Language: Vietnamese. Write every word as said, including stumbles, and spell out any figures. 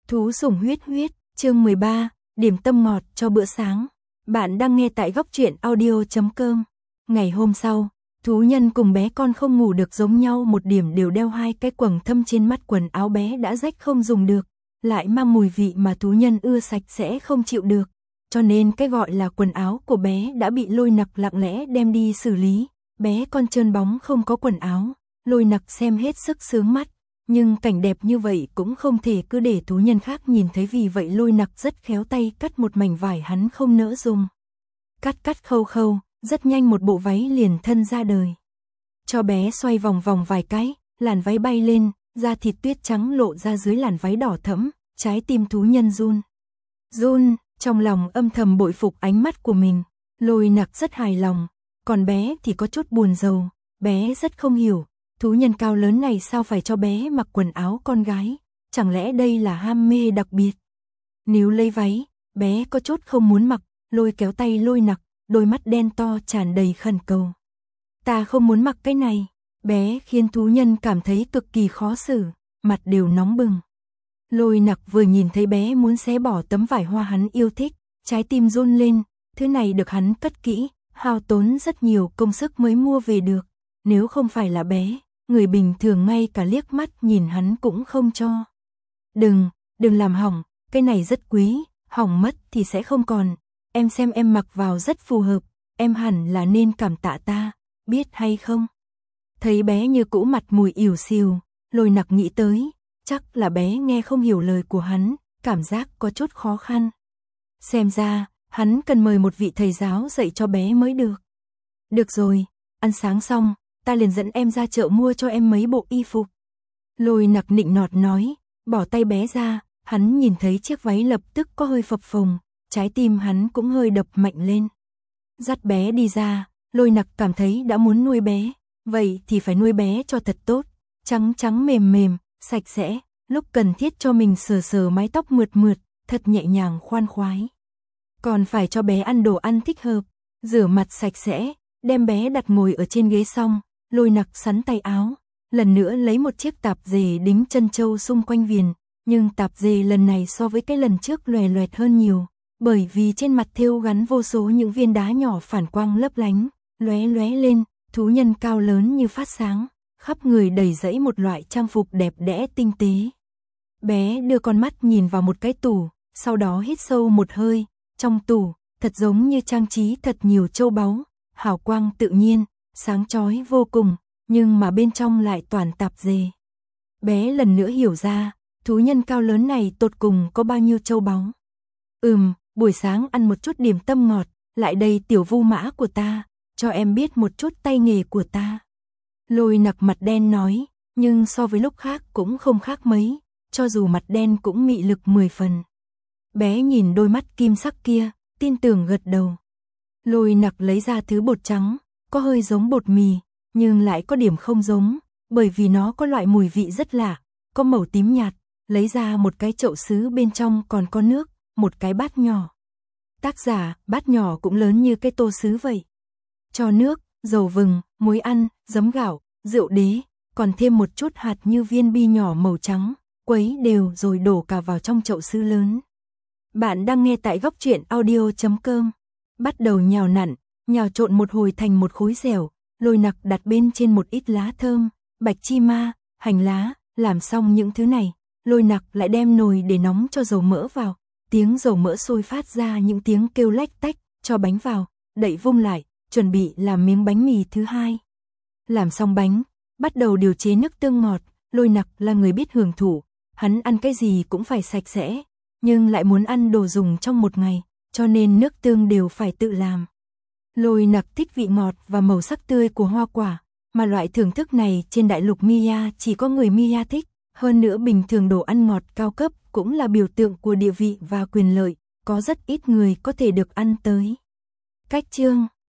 Thú sủng huyết huyết, chương mười ba, điểm tâm ngọt cho bữa sáng. Bạn đang nghe tại góc truyện audio chấm com. Ngày hôm sau, thú nhân cùng bé con không ngủ được giống nhau, một điểm đều đeo hai cái quầng thâm trên mắt, quần áo bé đã rách không dùng được, lại mang mùi vị mà thú nhân ưa sạch sẽ không chịu được. Cho nên cái gọi là quần áo của bé đã bị Lôi Nặc lặng lẽ đem đi xử lý. Bé con trơn bóng không có quần áo, Lôi Nặc xem hết sức sướng mắt. Nhưng cảnh đẹp như vậy cũng không thể cứ để thú nhân khác nhìn thấy, vì vậy Lôi Nặc rất khéo tay cắt một mảnh vải hắn không nỡ dùng. Cắt cắt khâu khâu, rất nhanh một bộ váy liền thân ra đời. Cho bé xoay vòng vòng vài cái, làn váy bay lên, da thịt tuyết trắng lộ ra dưới làn váy đỏ thẫm, trái tim thú nhân run. Run, trong lòng âm thầm bội phục ánh mắt của mình. Lôi Nặc rất hài lòng, còn bé thì có chút buồn rầu, bé rất không hiểu. Thú nhân cao lớn này sao phải cho bé mặc quần áo con gái, chẳng lẽ đây là ham mê đặc biệt? Nếu lấy váy, bé có chút không muốn mặc, Lôi kéo tay Lôi Nặc, đôi mắt đen to tràn đầy khẩn cầu. Ta không muốn mặc cái này, bé khiến thú nhân cảm thấy cực kỳ khó xử, mặt đều nóng bừng. Lôi Nặc vừa nhìn thấy bé muốn xé bỏ tấm vải hoa hắn yêu thích, trái tim run lên, thứ này được hắn cất kỹ, hao tốn rất nhiều công sức mới mua về được, nếu không phải là bé, người bình thường ngay cả liếc mắt nhìn hắn cũng không cho. Đừng, đừng làm hỏng, cái này rất quý, hỏng mất thì sẽ không còn, em xem em mặc vào rất phù hợp, em hẳn là nên cảm tạ ta, biết hay không? Thấy bé như cũ mặt mùi ỉu xìu, Lôi Nặc nghĩ tới, chắc là bé nghe không hiểu lời của hắn, cảm giác có chút khó khăn. Xem ra, hắn cần mời một vị thầy giáo dạy cho bé mới được. Được rồi, ăn sáng xong, ta liền dẫn em ra chợ mua cho em mấy bộ y phục. Lôi Nặc nịnh nọt nói, bỏ tay bé ra, hắn nhìn thấy chiếc váy lập tức có hơi phập phồng, trái tim hắn cũng hơi đập mạnh lên. Dắt bé đi ra, Lôi Nặc cảm thấy đã muốn nuôi bé, vậy thì phải nuôi bé cho thật tốt, trắng trắng mềm mềm, sạch sẽ, lúc cần thiết cho mình sờ sờ mái tóc mượt mượt, thật nhẹ nhàng khoan khoái. Còn phải cho bé ăn đồ ăn thích hợp, rửa mặt sạch sẽ, đem bé đặt ngồi ở trên ghế xong, Lôi Nặc sắn tay áo, lần nữa lấy một chiếc tạp dề đính chân châu xung quanh viền, nhưng tạp dề lần này so với cái lần trước loè loẹt hơn nhiều, bởi vì trên mặt thêu gắn vô số những viên đá nhỏ phản quang lấp lánh, lóe lóe lên, thú nhân cao lớn như phát sáng, khắp người đầy rẫy một loại trang phục đẹp đẽ tinh tế. Bé đưa con mắt nhìn vào một cái tủ, sau đó hít sâu một hơi, trong tủ, thật giống như trang trí thật nhiều châu báu, hào quang tự nhiên, sáng chói vô cùng, nhưng mà bên trong lại toàn tạp dề. Bé lần nữa hiểu ra, thú nhân cao lớn này tột cùng có bao nhiêu châu báu. Ừm, buổi sáng ăn một chút điểm tâm ngọt, lại đây tiểu vu mã của ta, cho em biết một chút tay nghề của ta. Lôi Nặc mặt đen nói, nhưng so với lúc khác cũng không khác mấy, cho dù mặt đen cũng mị lực mười phần. Bé nhìn đôi mắt kim sắc kia, tin tưởng gật đầu. Lôi Nặc lấy ra thứ bột trắng, có hơi giống bột mì, nhưng lại có điểm không giống, bởi vì nó có loại mùi vị rất lạ, có màu tím nhạt, lấy ra một cái chậu sứ bên trong còn có nước, một cái bát nhỏ. Tác giả, bát nhỏ cũng lớn như cái tô sứ vậy. Cho nước, dầu vừng, muối ăn, giấm gạo, rượu đế, còn thêm một chút hạt như viên bi nhỏ màu trắng, quấy đều rồi đổ cả vào trong chậu sứ lớn. Bạn đang nghe tại góc truyện audio chấm com. Bắt đầu nhào nặn, nhào trộn một hồi thành một khối dẻo, Lôi Nặc đặt bên trên một ít lá thơm, bạch chi ma, hành lá, làm xong những thứ này, Lôi Nặc lại đem nồi để nóng cho dầu mỡ vào, tiếng dầu mỡ sôi phát ra những tiếng kêu lách tách, cho bánh vào, đậy vung lại, chuẩn bị làm miếng bánh mì thứ hai. Làm xong bánh, bắt đầu điều chế nước tương ngọt, Lôi Nặc là người biết hưởng thụ, hắn ăn cái gì cũng phải sạch sẽ, nhưng lại muốn ăn đồ dùng trong một ngày, cho nên nước tương đều phải tự làm. Lôi Nặc thích vị ngọt và màu sắc tươi của hoa quả, mà loại thưởng thức này trên đại lục Mia chỉ có người Mia thích, hơn nữa bình thường đồ ăn ngọt cao cấp cũng là biểu tượng của địa vị và quyền lợi, có rất ít người có thể được ăn tới. Cách chương